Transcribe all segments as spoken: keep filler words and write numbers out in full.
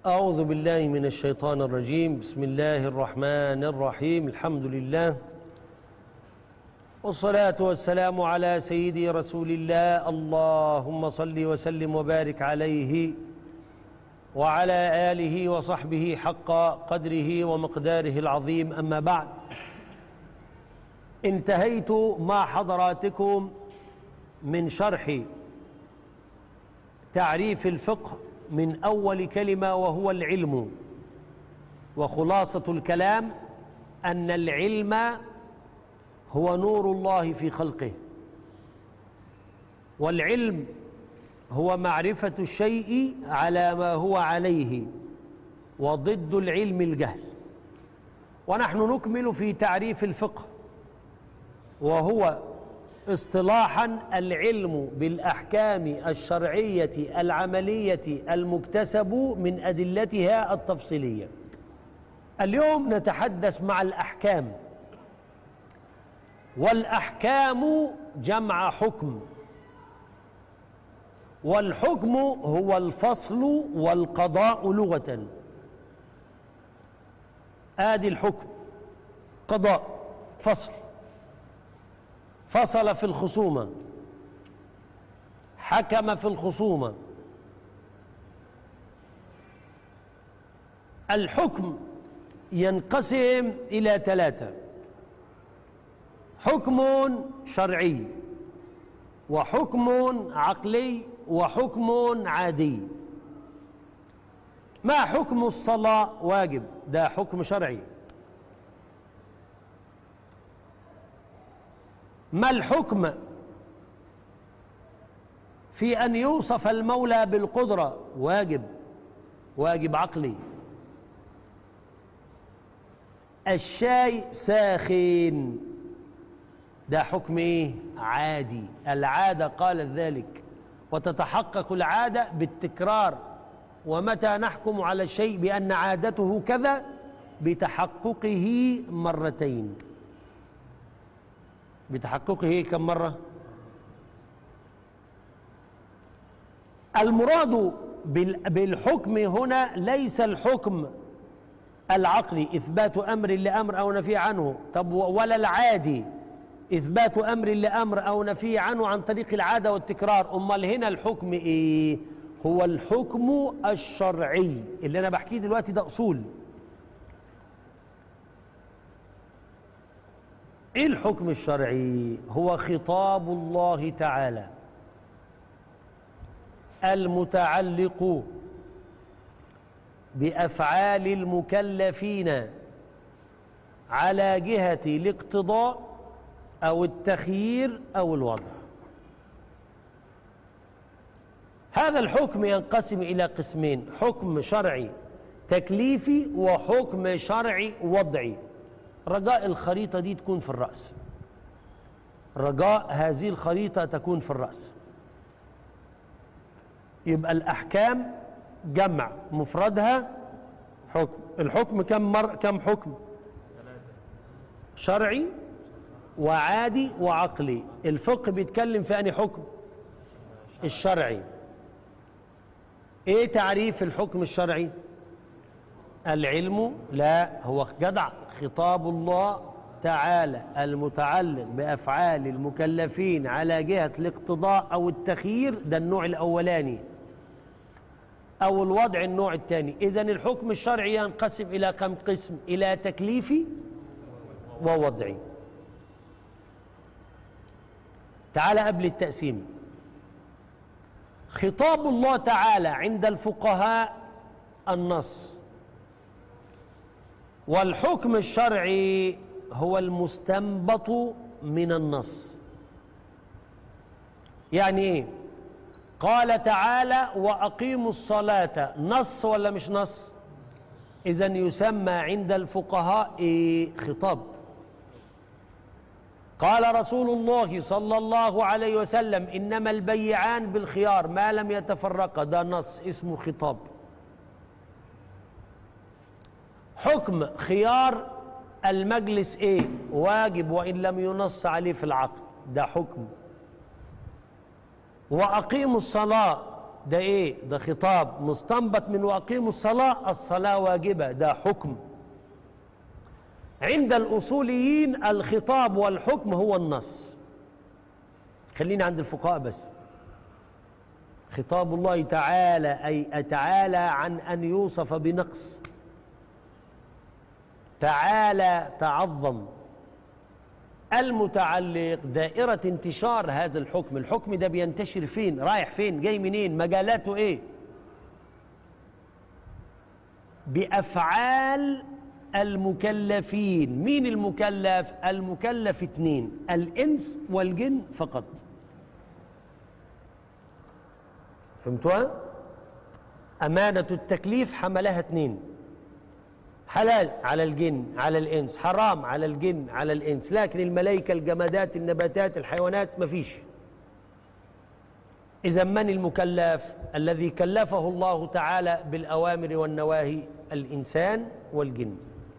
أعوذ بالله من الشيطان الرجيم. بسم الله الرحمن الرحيم. الحمد لله والصلاة والسلام على سيدي رسول الله. اللهم صل وسلم وبارك عليه وعلى آله وصحبه حق قدره ومقداره العظيم. أما بعد، انتهيت مع حضراتكم من شرح تعريف الفقه من أول كلمة وهو العلم، وخلاصة الكلام أن العلم هو نور الله في خلقه، والعلم هو معرفة الشيء على ما هو عليه، وضد العلم الجهل. ونحن نكمل في تعريف الفقه، وهو اصطلاحا العلم بالأحكام الشرعية العملية المكتسب من أدلتها التفصيلية. اليوم نتحدث مع الأحكام، والأحكام جمع حكم، والحكم هو الفصل والقضاء لغة. آدي الحكم، قضاء، فصل، فصل في الخصومة، حكم في الخصومة. الحكم ينقسم إلى ثلاثة: حكم شرعي، وحكم عقلي، وحكم عادي. ما حكم الصلاة واجب؟ ده حكم شرعي. ما الحكم في أن يوصف المولى بالقدرة؟ واجب، واجب عقلي. الشاي ساخن، ده حكم ايه؟ عادي. العادة قالت ذلك، وتتحقق العادة بالتكرار. ومتى نحكم على الشيء بأن عادته كذا؟ بتحققه مرتين. بتحققه كم مرة؟ المراد بالحكم هنا ليس الحكم العقلي، إثبات أمر لأمر أو نفي عنه، طب ولا العادي، إثبات أمر لأمر أو نفي عنه عن طريق العادة والتكرار. أمال هنا الحكم إيه؟ هو الحكم الشرعي اللي أنا بحكيه دلوقتي، ده أصول. إيه الحكم الشرعي؟ هو خطاب الله تعالى المتعلق بأفعال المكلفين على جهة الاقتضاء أو التخيير أو الوضع. هذا الحكم ينقسم إلى قسمين: حكم شرعي تكليفي، وحكم شرعي وضعي. رجاء الخريطة دي تكون في الرأس، رجاء هذه الخريطة تكون في الرأس. يبقى الأحكام جمع، مفردها حكم. الحكم كم مر كم حكم؟ شرعي وعادي وعقلي. الفقه بيتكلم في أنهي حكم؟ الشرعي. ايه تعريف الحكم الشرعي؟ العلم، لا هو جدع، خطاب الله تعالى المتعلق بأفعال المكلفين على جهة الاقتضاء أو التخيير، ده النوع الأولاني، أو الوضع النوع الثاني. إذن الحكم الشرعي ينقسم إلى كم قسم؟ إلى تكليفي ووضعي. تعالى قبل التقسيم. خطاب الله تعالى عند الفقهاء النص، والحكم الشرعي هو المستنبط من النص. يعني ايه؟ قال تعالى وأقيموا الصلاة، نص ولا مش نص؟ إذن يسمى عند الفقهاء إيه؟ خطاب. قال رسول الله صلى الله عليه وسلم إنما البيعان بالخيار ما لم يتفرقا، ده نص اسمه خطاب. حكم خيار المجلس ايه؟ واجب وإن لم ينص عليه في العقد، ده حكم. وأقيموا الصلاة ده ايه؟ ده خطاب مستنبط من واقيموا الصلاة، الصلاة واجبة، ده حكم. عند الأصوليين الخطاب والحكم هو النص. خلينا عند الفقهاء بس. خطاب الله تعالى أي تعالى عن أن يوصف بنقص، تعالى تعظم. المتعلق دائرة انتشار هذا الحكم، الحكم ده بينتشر فين؟ رايح فين؟ جاي منين؟ مجالاته ايه؟ بأفعال المكلفين. مين المكلف؟ المكلف اثنين، الإنس والجن فقط. فهمتوها؟ أمانة التكليف حملها اثنين، حلال على الجن على الإنس، حرام على الجن على الإنس، لكن الملائكة الجمادات النباتات الحيوانات مفيش. إذا من المكلف؟ الذي كلفه الله تعالى بالأوامر والنواهي الإنسان والجن.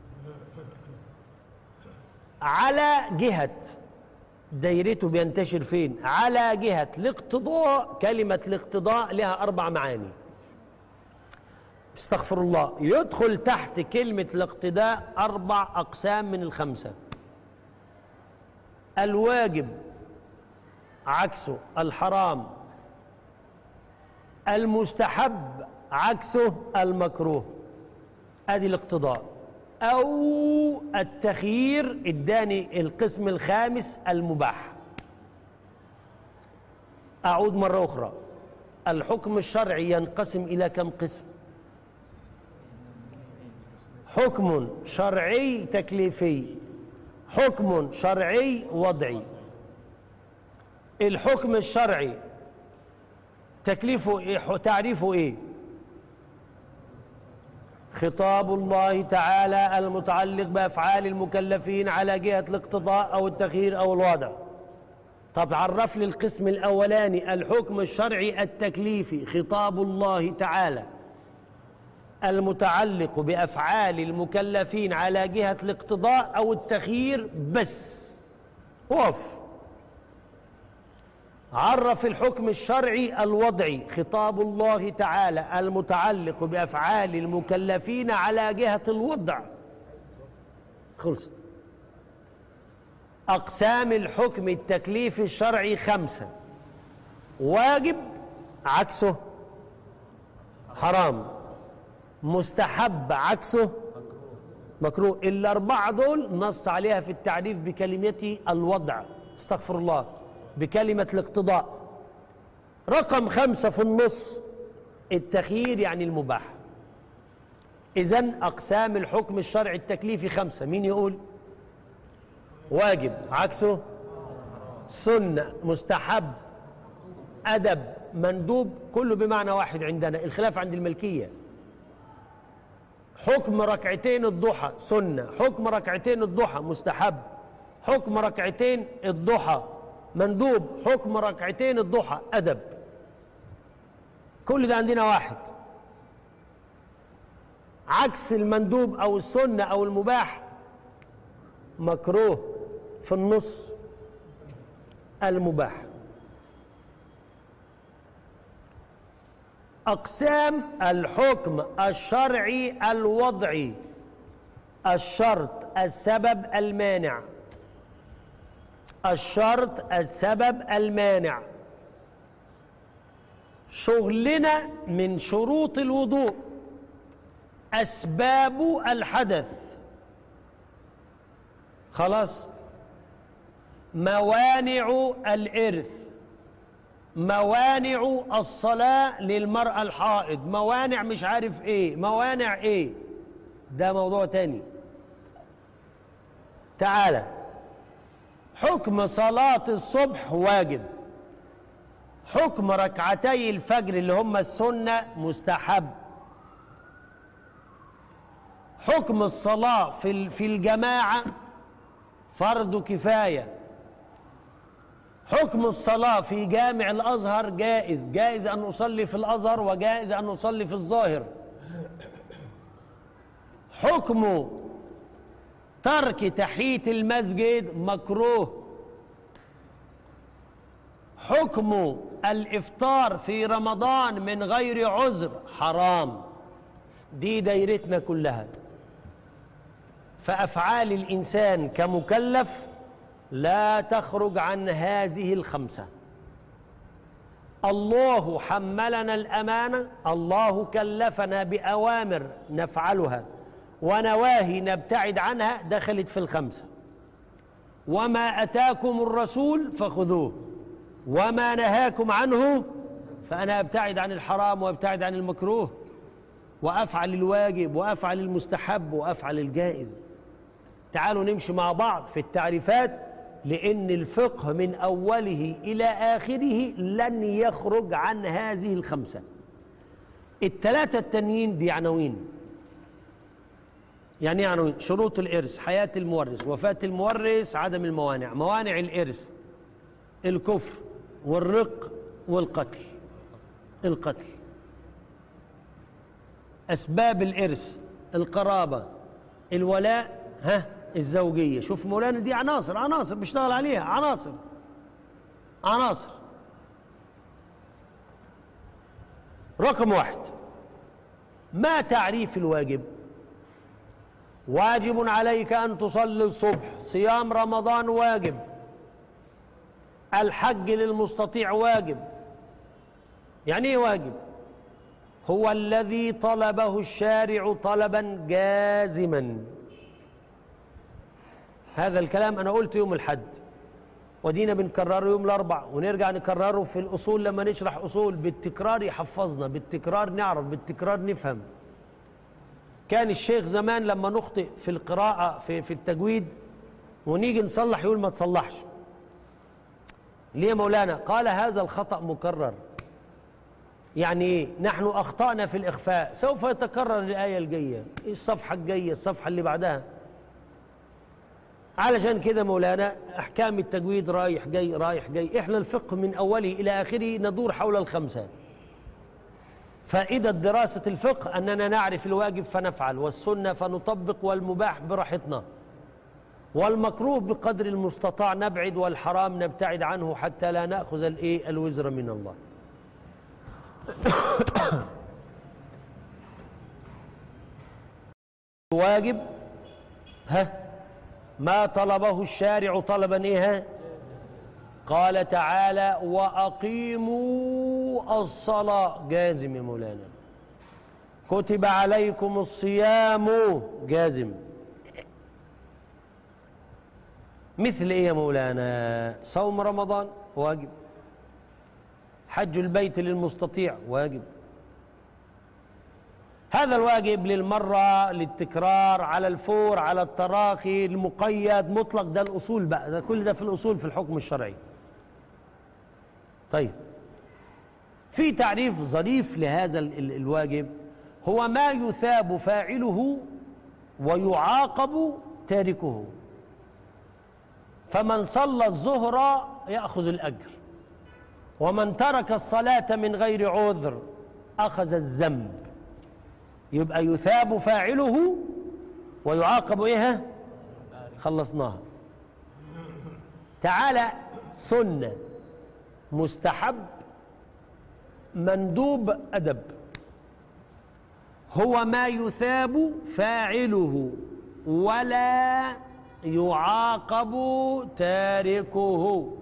على جهة دايرته بينتشر فين؟ على جهة الاقتضاء. كلمة الاقتضاء لها أربع معاني، استغفر الله. يدخل تحت كلمة الاقتداء أربع أقسام من الخمسة. الواجب عكسه الحرام، المستحب عكسه المكروه، ادي الاقتضاء. او التخيير اداني القسم الخامس المباح. اعود مرة اخرى، الحكم الشرعي ينقسم الى كم قسم؟ حكم شرعي تكليفي، حكم شرعي وضعي. الحكم الشرعي تكليفه إيه؟ تعريفه ايه؟ خطاب الله تعالى المتعلق بأفعال المكلفين على جهة الاقتضاء أو التخيير أو الوضع. طب عرف لي القسم الأولاني، الحكم الشرعي التكليفي، خطاب الله تعالى المتعلق بأفعال المكلفين على جهة الاقتضاء أو التخيير بس. وقف. عرف الحكم الشرعي الوضعي، خطاب الله تعالى المتعلق بأفعال المكلفين على جهة الوضع. خلصت. أقسام الحكم التكليفي الشرعي خمسة: واجب عكسه حرام، مستحب عكسه مكروه. الأربعة دول نص عليها في التعريف بكلمة الوضع، استغفر الله، بكلمة الاقتضاء. رقم خمسة في النص التخيير يعني المباح. إذن أقسام الحكم الشرعي التكليفي خمسة. مين يقول؟ واجب عكسه سنة، مستحب، أدب، مندوب، كله بمعنى واحد عندنا، الخلاف عند الملكية. حكم ركعتين الضحى سنة، حكم ركعتين الضحى مستحب، حكم ركعتين الضحى مندوب، حكم ركعتين الضحى أدب. كل ده عندنا واحد. عكس المندوب أو السنة أو المباح مكروه، في النص المباح. أقسام الحكم الشرعي الوضعي: الشرط، السبب، المانع. الشرط، السبب، المانع. شغلنا من شروط الوضوء أسباب الحدث، خلاص. موانع الإرث، موانع الصلاة للمرأة الحائض، موانع مش عارف ايه، موانع ايه، ده موضوع تاني. تعالى، حكم صلاة الصبح واجب، حكم ركعتي الفجر اللي هم السنة مستحب، حكم الصلاة في في الجماعة فرض كفاية، حكم الصلاة في جامع الأزهر جائز، جائز أن أصلي في الأزهر وجائز أن أصلي في الظاهر. حكم ترك تحية المسجد مكروه، حكم الإفطار في رمضان من غير عذر حرام. دي دايرتنا كلها. فأفعال الإنسان كمكلف لا تخرج عن هذه الخمسة. الله حملنا الأمانة، الله كلفنا بأوامر نفعلها ونواهي نبتعد عنها، دخلت في الخمسة. وما أتاكم الرسول فخذوه وما نهاكم عنه، فأنا أبتعد عن الحرام وأبتعد عن المكروه وأفعل الواجب وأفعل المستحب وأفعل الجائز. تعالوا نمشي مع بعض في التعريفات، لأن الفقه من أوله إلى آخره لن يخرج عن هذه الخمسة. الثلاثة التانيين دي عناوين. يعني ايه عناوين؟ شروط الإرث، حياة المورث، وفاة المورث، عدم الموانع، موانع الإرث، الكفر والرق والقتل. القتل. أسباب الإرث، القرابة، الولاء، ها الزوجية. شوف مولانا، دي عناصر عناصر بيشتغل عليها، عناصر عناصر. رقم واحد، ما تعريف الواجب؟ واجب عليك أن تصلي الصبح، صيام رمضان واجب، الحج للمستطيع واجب. يعني ايه واجب؟ هو الذي طلبه الشارع طلبا جازما. هذا الكلام أنا قلت يوم الحد، ودينا بنكرره يوم الأربع، ونرجع نكرره في الأصول لما نشرح أصول. بالتكرار يحفظنا، بالتكرار نعرف، بالتكرار نفهم. كان الشيخ زمان لما نخطئ في القراءة في, في التجويد ونيجي نصلح يقول ما تصلحش. ليه مولانا؟ قال هذا الخطأ مكرر. يعني ايه؟ نحن أخطأنا في الإخفاء، سوف يتكرر الآية الجاية، الصفحة الجاية، الصفحة اللي بعدها. علشان كده مولانا أحكام التجويد رايح جاي رايح جاي. إحنا الفقه من أوله إلى آخره ندور حول الخمسة. فائدة دراسة الفقه أننا نعرف الواجب فنفعل، والسنة فنطبق، والمباح براحتنا، والمكروه بقدر المستطاع نبعد، والحرام نبتعد عنه حتى لا نأخذ الإيه الوزر من الله. واجب ها ما طلبه الشارع طلبا ايه؟ قال تعالى وأقيموا الصلاة، جازم يا مولانا. كتب عليكم الصيام، جازم. مثل ايه يا مولانا؟ صوم رمضان واجب، حج البيت للمستطيع واجب. هذا الواجب للمرة، للتكرار، على الفور، على التراخي، المقيد، مطلق. ده الأصول بقى، ده كل ده في الأصول في الحكم الشرعي. طيب، في تعريف ظريف لهذا الواجب، هو ما يثاب فاعله ويعاقب تاركه. فمن صلى الظهر يأخذ الأجر، ومن ترك الصلاة من غير عذر أخذ الذنب. يبقى يثاب فاعله ويعاقب ايه؟ خلصناها. تعالى سنة، مستحب، مندوب، أدب. هو ما يثاب فاعله ولا يعاقب تاركه.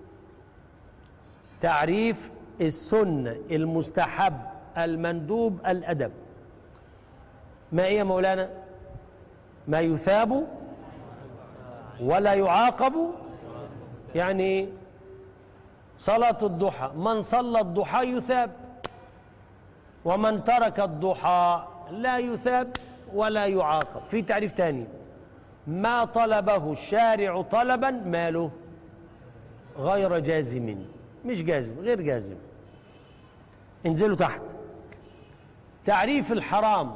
تعريف السنة، المستحب، المندوب، الأدب. ما إيه يا مولانا؟ ما يثاب ولا يعاقب. يعني صلاة الضحى، من صلى الضحى يثاب، ومن ترك الضحى لا يثاب ولا يعاقب. في تعريف تاني، ما طلبه الشارع طلبا ماله؟ غير جازم، مش جازم، غير جازم. انزلوا تحت. تعريف الحرام،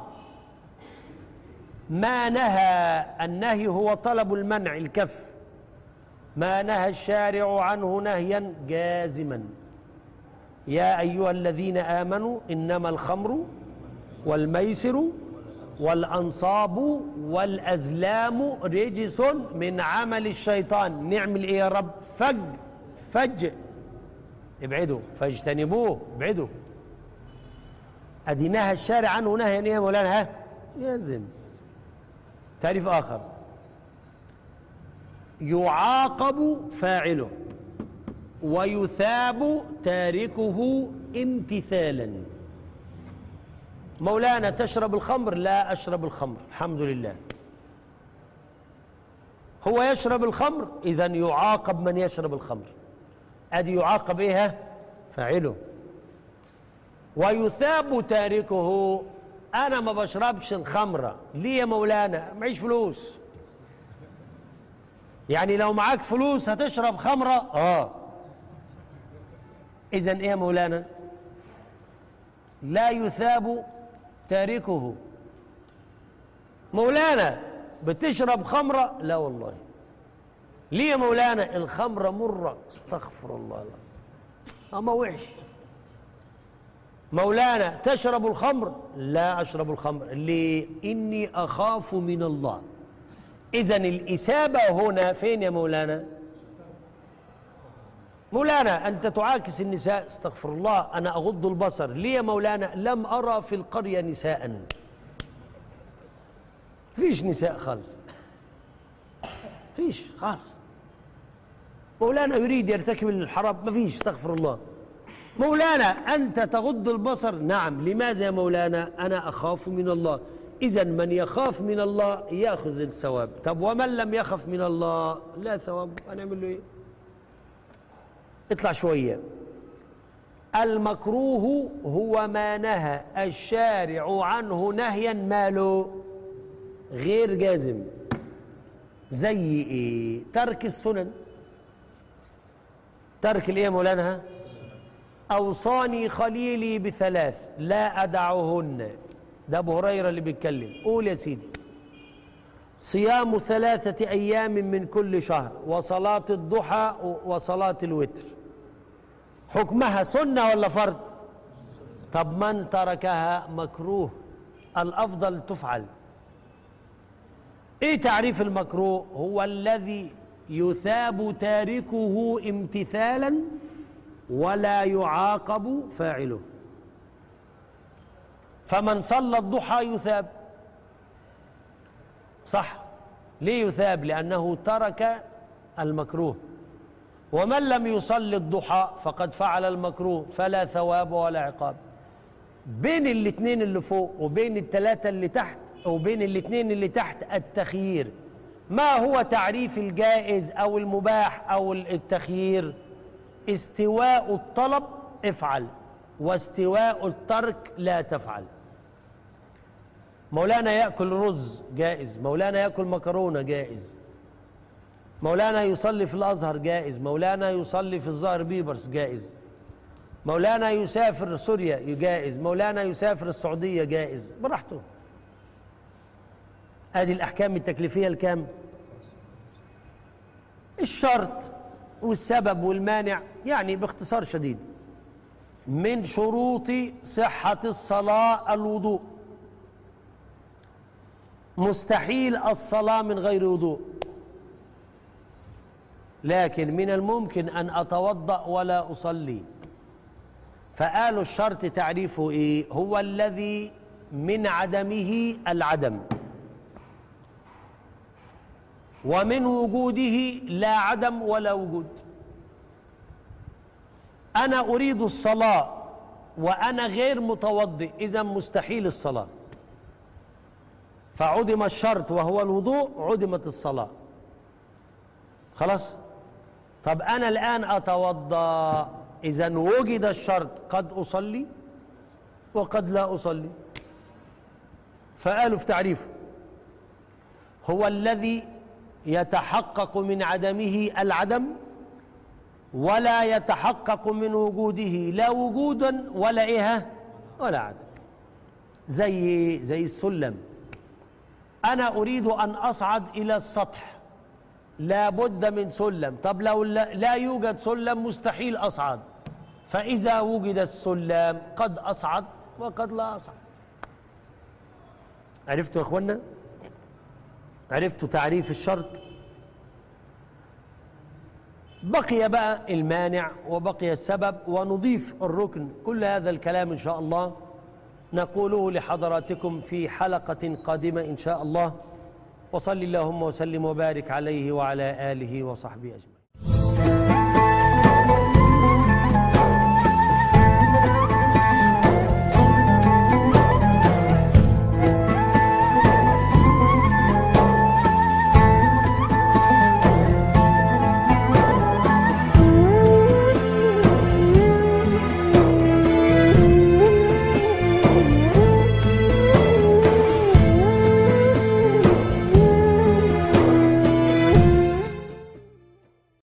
ما نهى، النهي هو طلب المنع، الكف. ما نهى الشارع عنه نهيا جازما. يا أيها الذين آمنوا إنما الخمر والميسر والأنصاب والأزلام رجس من عمل الشيطان. نعمل إيه يا رب؟ فج فج ابعدوا فاجتنبوه، ابعدوا. ادي نهى الشارع عنه نهيا ايه يا مولانا؟ ها يلزم. تعريف اخر: يعاقب فاعله ويثاب تاركه امتثالا. مولانا تشرب الخمر؟ لا أشرب الخمر، الحمد لله. هو يشرب الخمر، إذن يعاقب من يشرب الخمر. أدي يعاقب إيه؟ فاعله. ويثاب تاركه. أنا ما بشربش الخمرة، ليه يا مولانا؟ معيش فلوس. يعني لو معاك فلوس هتشرب خمرة؟ آه. إذن إيه يا مولانا؟ لا يثاب تاركه. مولانا بتشرب خمرة؟ لا والله. ليه يا مولانا؟ الخمرة مرة. استغفر الله. لا أما وحش. مولانا تشرب الخمر؟ لا أشرب الخمر. ليه؟ إني أخاف من الله. إذن الإثابة هنا فين يا مولانا؟ مولانا أنت تعاكس النساء؟ استغفر الله، أنا أغض البصر. ليه يا مولانا؟ لم أرى في القرية نساء. فيش نساء خالص، فيش خالص. مولانا يريد يرتكب الحرام؟ ما فيش، استغفر الله. مولانا أنت تغض البصر؟ نعم. لماذا يا مولانا؟ أنا أخاف من الله. إذن من يخاف من الله يأخذ الثواب. طب ومن لم يخف من الله لا ثواب، هنعمل له إيه؟ اطلع شوية. المكروه هو ما نهى الشارع عنه نهيا ماله غير جازم. زي ايه؟ ترك السنن. ترك الايه يا مولانا؟ اوصاني خليلي بثلاث لا ادعهن. ده ابو هريره اللي بيتكلم. قول يا سيدي: صيام ثلاثه ايام من كل شهر، وصلاه الضحى وصلاه الوتر. حكمها سنة ولا فرض؟ طب من تركها مكروه، الأفضل تفعل. إيه تعريف المكروه؟ هو الذي يثاب تاركه امتثالا ولا يعاقب فاعله. فمن صلى الضحى يثاب، صح. ليه يثاب؟ لأنه ترك المكروه. ومن لم يصلي الضحى فقد فعل المكروه، فلا ثواب ولا عقاب. بين الاثنين اللي فوق وبين الثلاثة اللي تحت وبين الاثنين اللي تحت التخيير. ما هو تعريف الجائز أو المباح أو التخيير؟ استواء الطلب افعل، واستواء الترك لا تفعل. مولانا يأكل رز جائز، مولانا يأكل مكرونة جائز، مولانا يصلي في الأزهر جائز، مولانا يصلي في الظاهر بيبرس جائز، مولانا يسافر سوريا جائز، مولانا يسافر السعودية جائز، براحته. هذه الأحكام التكليفية الكام؟ الشرط والسبب والمانع. يعني باختصار شديد: من شروط صحة الصلاة الوضوء. مستحيل الصلاة من غير وضوء، لكن من الممكن أن أتوضأ ولا أصلي. فقالوا الشرط تعريفه إيه؟ هو الذي من عدمه العدم، ومن وجوده لا عدم ولا وجود. أنا أريد الصلاة وأنا غير متوضئ، إذا مستحيل الصلاة. فعدم الشرط وهو الوضوء، عدمت الصلاة. خلاص؟ طب أنا الآن أتوضأ، إذا وجد الشرط، قد أصلي وقد لا أصلي. فقالوا في تعريفه: هو الذي يتحقق من عدمه العدم ولا يتحقق من وجوده لا وجودا ولا إيه ولا عدم. زي زي السلم. أنا أريد أن أصعد إلى السطح، لا بد من سلم. طب لو لا يوجد سلم مستحيل أصعد. فإذا وجد السلم قد أصعد وقد لا أصعد. عرفتوا يا إخوانا؟ عرفتوا تعريف الشرط؟ بقي بقى المانع وبقي السبب ونضيف الركن. كل هذا الكلام إن شاء الله نقوله لحضراتكم في حلقة قادمة إن شاء الله. وصل اللهم وسلم وبارك عليه وعلى آله وصحبه أجمعين.